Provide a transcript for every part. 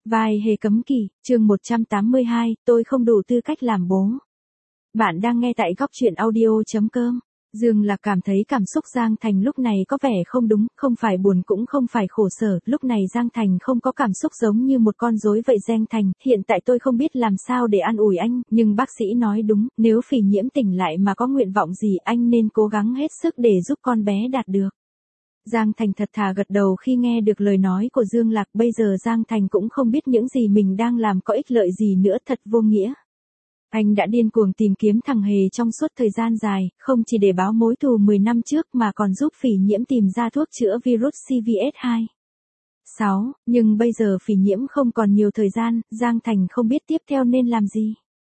Vai hề cấm kỵ, chương 182, tôi không đủ tư cách làm bố. Bạn đang nghe tại góc truyện audio.com. Dương Lạc cảm thấy cảm xúc Giang Thành lúc này có vẻ không đúng, không phải buồn cũng không phải khổ sở, lúc này Giang Thành không có cảm xúc giống như một con rối vậy. Giang Thành, hiện tại tôi không biết làm sao để an ủi anh, nhưng bác sĩ nói đúng, nếu Phỉ Nhiễm tỉnh lại mà có nguyện vọng gì anh nên cố gắng hết sức để giúp con bé đạt được. Giang Thành thật thà gật đầu khi nghe được lời nói của Dương Lạc. Bây giờ Giang Thành cũng không biết những gì mình đang làm có ích lợi gì nữa, thật vô nghĩa. Anh đã điên cuồng tìm kiếm thằng Hề trong suốt thời gian dài, không chỉ để báo mối thù 10 năm trước mà còn giúp Phỉ Nhiễm tìm ra thuốc chữa virus CVS2. 6. Nhưng bây giờ Phỉ Nhiễm không còn nhiều thời gian, Giang Thành không biết tiếp theo nên làm gì.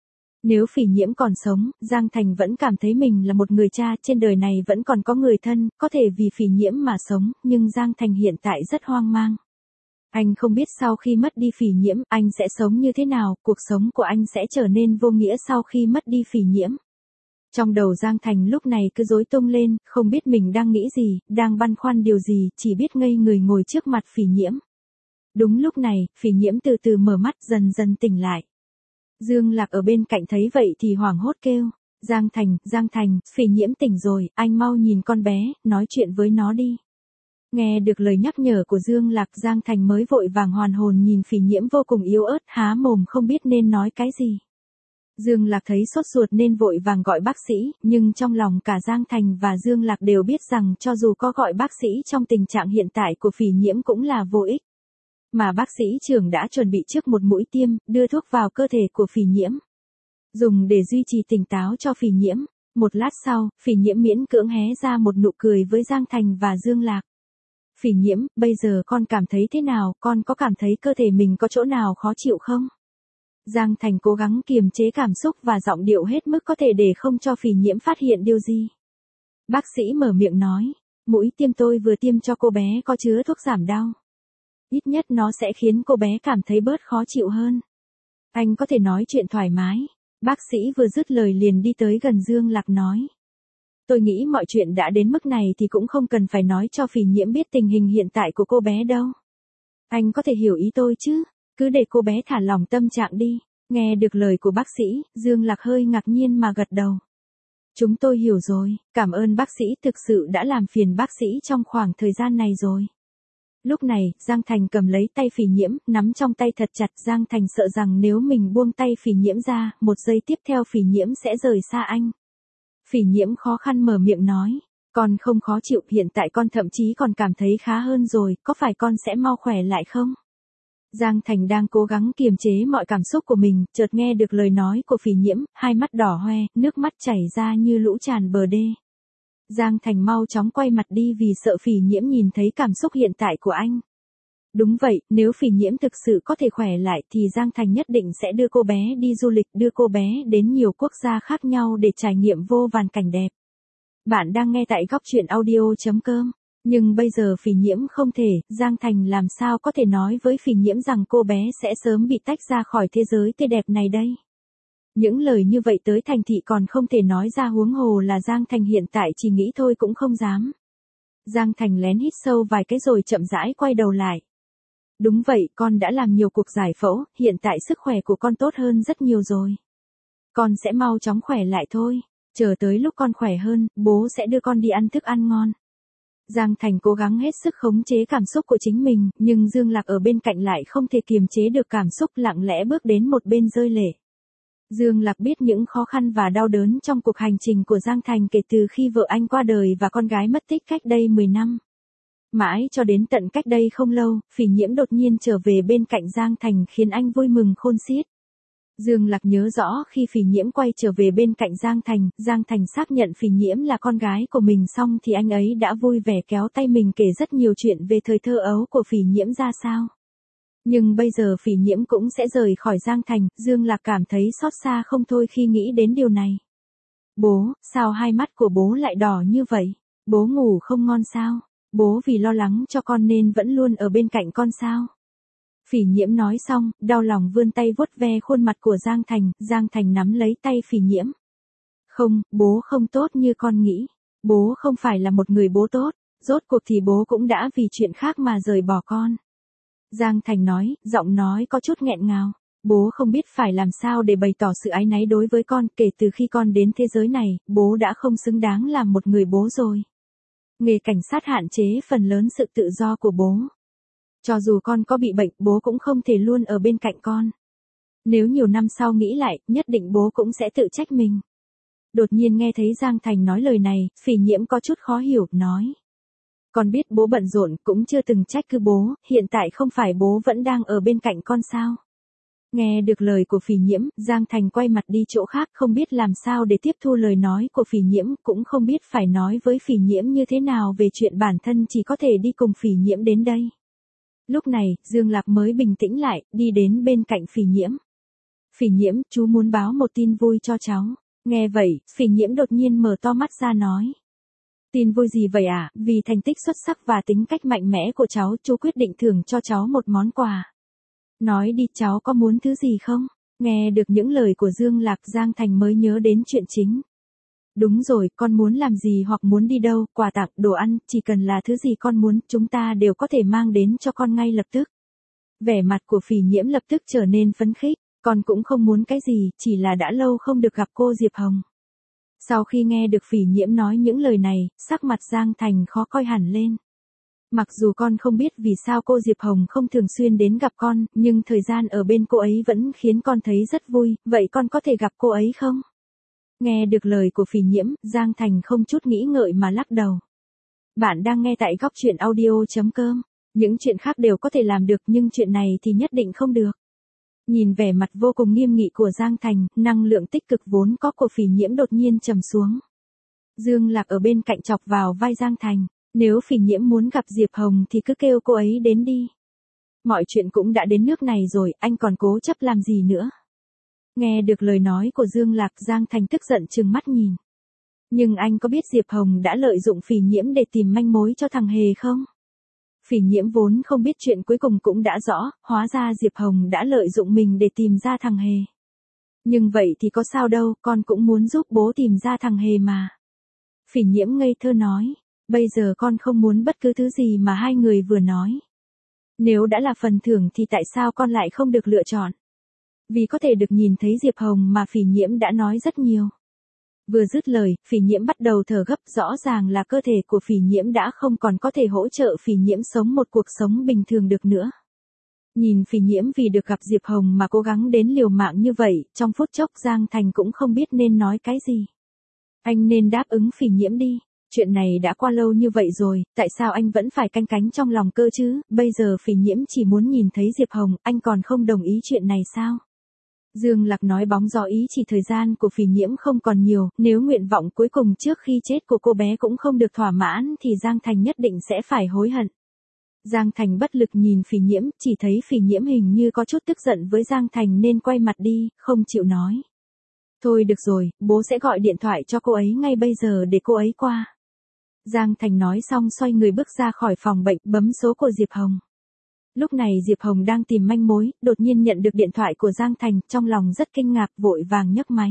Nếu Phỉ Nhiễm còn sống, Giang Thành vẫn cảm thấy mình là một người cha, trên đời này vẫn còn có người thân, có thể vì Phỉ Nhiễm mà sống, nhưng Giang Thành hiện tại rất hoang mang. Anh không biết sau khi mất đi Phỉ Nhiễm, anh sẽ sống như thế nào, cuộc sống của anh sẽ trở nên vô nghĩa sau khi mất đi Phỉ Nhiễm. Trong đầu Giang Thành lúc này cứ rối tung lên, không biết mình đang nghĩ gì, đang băn khoăn điều gì, chỉ biết ngây người ngồi trước mặt Phỉ Nhiễm. Đúng lúc này, Phỉ Nhiễm từ từ mở mắt, dần dần tỉnh lại. Dương Lạc ở bên cạnh thấy vậy thì hoảng hốt kêu, Giang Thành, Phỉ Nhiễm tỉnh rồi, anh mau nhìn con bé, nói chuyện với nó đi. Nghe được lời nhắc nhở của Dương Lạc, Giang Thành mới vội vàng hoàn hồn nhìn Phỉ Nhiễm vô cùng yếu ớt, há mồm không biết nên nói cái gì. Dương Lạc thấy sốt ruột nên vội vàng gọi bác sĩ, nhưng trong lòng cả Giang Thành và Dương Lạc đều biết rằng cho dù có gọi bác sĩ trong tình trạng hiện tại của Phỉ Nhiễm cũng là vô ích. Mà bác sĩ trưởng đã chuẩn bị trước một mũi tiêm, đưa thuốc vào cơ thể của Phỉ Nhiễm, dùng để duy trì tỉnh táo cho Phỉ Nhiễm. Một lát sau, Phỉ Nhiễm miễn cưỡng hé ra một nụ cười với Giang Thành và Dương Lạc. Phỉ Nhiễm, bây giờ con cảm thấy thế nào, con có cảm thấy cơ thể mình có chỗ nào khó chịu không? Giang Thành cố gắng kiềm chế cảm xúc và giọng điệu hết mức có thể để không cho Phỉ Nhiễm phát hiện điều gì. Bác sĩ mở miệng nói, mũi tiêm tôi vừa tiêm cho cô bé có chứa thuốc giảm đau. Ít nhất nó sẽ khiến cô bé cảm thấy bớt khó chịu hơn. Anh có thể nói chuyện thoải mái. Bác sĩ vừa dứt lời liền đi tới gần Dương Lạc nói. Tôi nghĩ mọi chuyện đã đến mức này thì cũng không cần phải nói cho Phỉ Nhiễm biết tình hình hiện tại của cô bé đâu. Anh có thể hiểu ý tôi chứ, cứ để cô bé thả lỏng tâm trạng đi. Nghe được lời của bác sĩ, Dương Lạc hơi ngạc nhiên mà gật đầu. Chúng tôi hiểu rồi, cảm ơn bác sĩ, thực sự đã làm phiền bác sĩ trong khoảng thời gian này rồi. Lúc này, Giang Thành cầm lấy tay Phỉ Nhiễm, nắm trong tay thật chặt. Giang Thành sợ rằng nếu mình buông tay Phỉ Nhiễm ra, một giây tiếp theo Phỉ Nhiễm sẽ rời xa anh. Phỉ Nhiễm khó khăn mở miệng nói, con không khó chịu, hiện tại con thậm chí còn cảm thấy khá hơn rồi, có phải con sẽ mau khỏe lại không? Giang Thành đang cố gắng kiềm chế mọi cảm xúc của mình, chợt nghe được lời nói của Phỉ Nhiễm, hai mắt đỏ hoe, nước mắt chảy ra như lũ tràn bờ đê. Giang Thành mau chóng quay mặt đi vì sợ Phỉ Nhiễm nhìn thấy cảm xúc hiện tại của anh. Đúng vậy, nếu Phỉ Nhiễm thực sự có thể khỏe lại thì Giang Thành nhất định sẽ đưa cô bé đi du lịch, đưa cô bé đến nhiều quốc gia khác nhau để trải nghiệm vô vàn cảnh đẹp. Bạn đang nghe tại góc truyện audio.com. Nhưng bây giờ Phỉ Nhiễm không thể, Giang Thành làm sao có thể nói với Phỉ Nhiễm rằng cô bé sẽ sớm bị tách ra khỏi thế giới tươi đẹp này đây. Những lời như vậy tới Thành thị còn không thể nói ra, huống hồ là Giang Thành hiện tại chỉ nghĩ thôi cũng không dám. Giang Thành lén hít sâu vài cái rồi chậm rãi quay đầu lại. Đúng vậy, con đã làm nhiều cuộc giải phẫu, hiện tại sức khỏe của con tốt hơn rất nhiều rồi. Con sẽ mau chóng khỏe lại thôi, chờ tới lúc con khỏe hơn, bố sẽ đưa con đi ăn thức ăn ngon. Giang Thành cố gắng hết sức khống chế cảm xúc của chính mình, nhưng Dương Lạc ở bên cạnh lại không thể kiềm chế được cảm xúc, lặng lẽ bước đến một bên rơi lệ. Dương Lạc biết những khó khăn và đau đớn trong cuộc hành trình của Giang Thành kể từ khi vợ anh qua đời và con gái mất tích cách đây 10 năm. Mãi cho đến tận cách đây không lâu, Phỉ Nhiễm đột nhiên trở về bên cạnh Giang Thành khiến anh vui mừng khôn xiết. Dương Lạc nhớ rõ khi Phỉ Nhiễm quay trở về bên cạnh Giang Thành xác nhận Phỉ Nhiễm là con gái của mình xong thì anh ấy đã vui vẻ kéo tay mình kể rất nhiều chuyện về thời thơ ấu của Phỉ Nhiễm ra sao. Nhưng bây giờ Phỉ Nhiễm cũng sẽ rời khỏi Giang Thành, Dương Lạc cảm thấy xót xa không thôi khi nghĩ đến điều này. Bố, sao hai mắt của bố lại đỏ như vậy? Bố ngủ không ngon sao? Bố vì lo lắng cho con nên vẫn luôn ở bên cạnh con sao? Phỉ Nhiễm nói xong, đau lòng vươn tay vuốt ve khuôn mặt của Giang Thành nắm lấy tay Phỉ Nhiễm. Không, bố không tốt như con nghĩ. Bố không phải là một người bố tốt, rốt cuộc thì bố cũng đã vì chuyện khác mà rời bỏ con. Giang Thành nói, giọng nói có chút nghẹn ngào. Bố không biết phải làm sao để bày tỏ sự áy náy đối với con, kể từ khi con đến thế giới này, bố đã không xứng đáng làm một người bố rồi. Nghề cảnh sát hạn chế phần lớn sự tự do của bố. Cho dù con có bị bệnh, bố cũng không thể luôn ở bên cạnh con. Nếu nhiều năm sau nghĩ lại, nhất định bố cũng sẽ tự trách mình. Đột nhiên nghe thấy Giang Thành nói lời này, Phỉ Nhiễm có chút khó hiểu, nói. Con biết bố bận rộn, cũng chưa từng trách cứ bố, hiện tại không phải bố vẫn đang ở bên cạnh con sao? Nghe được lời của Phỉ Nhiễm, Giang Thành quay mặt đi chỗ khác, không biết làm sao để tiếp thu lời nói của Phỉ Nhiễm, cũng không biết phải nói với Phỉ Nhiễm như thế nào về chuyện bản thân chỉ có thể đi cùng Phỉ Nhiễm đến đây. Lúc này, Dương Lạc mới bình tĩnh lại, đi đến bên cạnh Phỉ Nhiễm. Phỉ Nhiễm, chú muốn báo một tin vui cho cháu. Nghe vậy, Phỉ Nhiễm đột nhiên mở to mắt ra nói. Tin vui gì vậy ạ? Vì thành tích xuất sắc và tính cách mạnh mẽ của cháu, chú quyết định thưởng cho cháu một món quà. Nói đi, cháu có muốn thứ gì không? Nghe được những lời của Dương Lạc, Giang Thành mới nhớ đến chuyện chính. Đúng rồi, con muốn làm gì hoặc muốn đi đâu, quà tặng, đồ ăn, chỉ cần là thứ gì con muốn, chúng ta đều có thể mang đến cho con ngay lập tức. Vẻ mặt của Phỉ Nhiễm lập tức trở nên phấn khích, con cũng không muốn cái gì, chỉ là đã lâu không được gặp cô Diệp Hồng. Sau khi nghe được Phỉ Nhiễm nói những lời này, sắc mặt Giang Thành khó coi hẳn lên. Mặc dù con không biết vì sao cô Diệp Hồng không thường xuyên đến gặp con, nhưng thời gian ở bên cô ấy vẫn khiến con thấy rất vui, vậy con có thể gặp cô ấy không? Nghe được lời của Phỉ Nhiễm, Giang Thành không chút nghĩ ngợi mà lắc đầu. Bạn đang nghe tại góc truyện audio.com. Những chuyện khác đều có thể làm được nhưng chuyện này thì nhất định không được. Nhìn vẻ mặt vô cùng nghiêm nghị của Giang Thành, năng lượng tích cực vốn có của Phỉ Nhiễm đột nhiên trầm xuống. Dương Lạc ở bên cạnh chọc vào vai Giang Thành. Nếu Phỉ Nhiễm muốn gặp Diệp Hồng thì cứ kêu cô ấy đến đi. Mọi chuyện cũng đã đến nước này rồi, anh còn cố chấp làm gì nữa? Nghe được lời nói của Dương Lạc, Giang Thành tức giận trừng mắt nhìn. Nhưng anh có biết Diệp Hồng đã lợi dụng Phỉ Nhiễm để tìm manh mối cho thằng Hề không? Phỉ Nhiễm vốn không biết chuyện cuối cùng cũng đã rõ, hóa ra Diệp Hồng đã lợi dụng mình để tìm ra thằng Hề. Nhưng vậy thì có sao đâu, con cũng muốn giúp bố tìm ra thằng Hề mà. Phỉ Nhiễm ngây thơ nói, bây giờ con không muốn bất cứ thứ gì mà hai người vừa nói. Nếu đã là phần thưởng thì tại sao con lại không được lựa chọn? Vì có thể được nhìn thấy Diệp Hồng mà Phỉ Nhiễm đã nói rất nhiều. Vừa dứt lời, Phỉ Nhiễm bắt đầu thở gấp, rõ ràng là cơ thể của Phỉ Nhiễm đã không còn có thể hỗ trợ Phỉ Nhiễm sống một cuộc sống bình thường được nữa. Nhìn Phỉ Nhiễm vì được gặp Diệp Hồng mà cố gắng đến liều mạng như vậy, trong phút chốc Giang Thành cũng không biết nên nói cái gì. Anh nên đáp ứng Phỉ Nhiễm đi. Chuyện này đã qua lâu như vậy rồi, tại sao anh vẫn phải canh cánh trong lòng cơ chứ? Bây giờ Phỉ Nhiễm chỉ muốn nhìn thấy Diệp Hồng, anh còn không đồng ý chuyện này sao? Dương Lạc nói bóng gió ý chỉ thời gian của Phỉ Nhiễm không còn nhiều, nếu nguyện vọng cuối cùng trước khi chết của cô bé cũng không được thỏa mãn thì Giang Thành nhất định sẽ phải hối hận. Giang Thành bất lực nhìn Phỉ Nhiễm, chỉ thấy Phỉ Nhiễm hình như có chút tức giận với Giang Thành nên quay mặt đi, không chịu nói. Thôi được rồi, bố sẽ gọi điện thoại cho cô ấy ngay bây giờ để cô ấy qua. Giang Thành nói xong xoay người bước ra khỏi phòng bệnh, bấm số của Diệp Hồng. Lúc này Diệp Hồng đang tìm manh mối, đột nhiên nhận được điện thoại của Giang Thành, trong lòng rất kinh ngạc, vội vàng nhấc máy.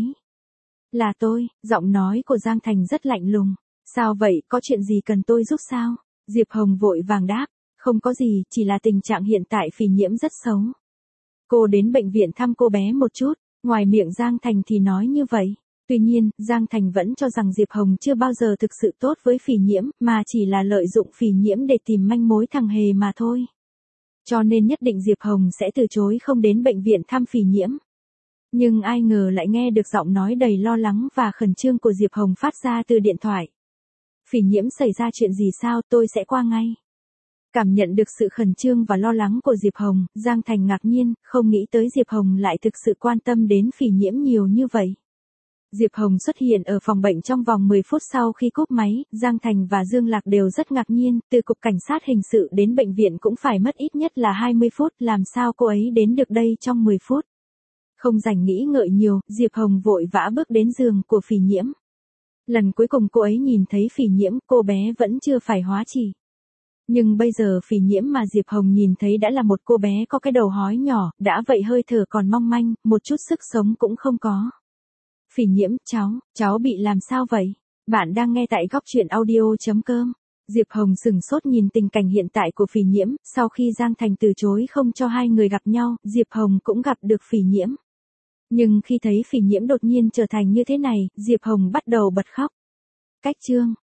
Là tôi, giọng nói của Giang Thành rất lạnh lùng. Sao vậy, có chuyện gì cần tôi giúp sao? Diệp Hồng vội vàng đáp, không có gì, chỉ là tình trạng hiện tại Phỉ Nhiễm rất xấu. Cô đến bệnh viện thăm cô bé một chút, ngoài miệng Giang Thành thì nói như vậy. Tuy nhiên, Giang Thành vẫn cho rằng Diệp Hồng chưa bao giờ thực sự tốt với Phỉ Nhiễm, mà chỉ là lợi dụng Phỉ Nhiễm để tìm manh mối thằng Hề mà thôi. Cho nên nhất định Diệp Hồng sẽ từ chối không đến bệnh viện thăm Phỉ Nhiễm. Nhưng ai ngờ lại nghe được giọng nói đầy lo lắng và khẩn trương của Diệp Hồng phát ra từ điện thoại. Phỉ Nhiễm xảy ra chuyện gì sao, tôi sẽ qua ngay. Cảm nhận được sự khẩn trương và lo lắng của Diệp Hồng, Giang Thành ngạc nhiên, không nghĩ tới Diệp Hồng lại thực sự quan tâm đến Phỉ Nhiễm nhiều như vậy. Diệp Hồng xuất hiện ở phòng bệnh trong vòng 10 phút sau khi cúp máy, Giang Thành và Dương Lạc đều rất ngạc nhiên, từ cục cảnh sát hình sự đến bệnh viện cũng phải mất ít nhất là 20 phút, làm sao cô ấy đến được đây trong 10 phút. Không dành nghĩ ngợi nhiều, Diệp Hồng vội vã bước đến giường của Phỉ Nhiễm. Lần cuối cùng cô ấy nhìn thấy Phỉ Nhiễm, cô bé vẫn chưa phải hóa chỉ. Nhưng bây giờ Phỉ Nhiễm mà Diệp Hồng nhìn thấy đã là một cô bé có cái đầu hói nhỏ, đã vậy hơi thở còn mong manh, một chút sức sống cũng không có. Phỉ Nhiễm, cháu bị làm sao vậy? Bạn đang nghe tại góc truyện audio.com. Diệp Hồng sửng sốt nhìn tình cảnh hiện tại của Phỉ Nhiễm, sau khi Giang Thành từ chối không cho hai người gặp nhau, Diệp Hồng cũng gặp được Phỉ Nhiễm. Nhưng khi thấy Phỉ Nhiễm đột nhiên trở thành như thế này, Diệp Hồng bắt đầu bật khóc. Cách chương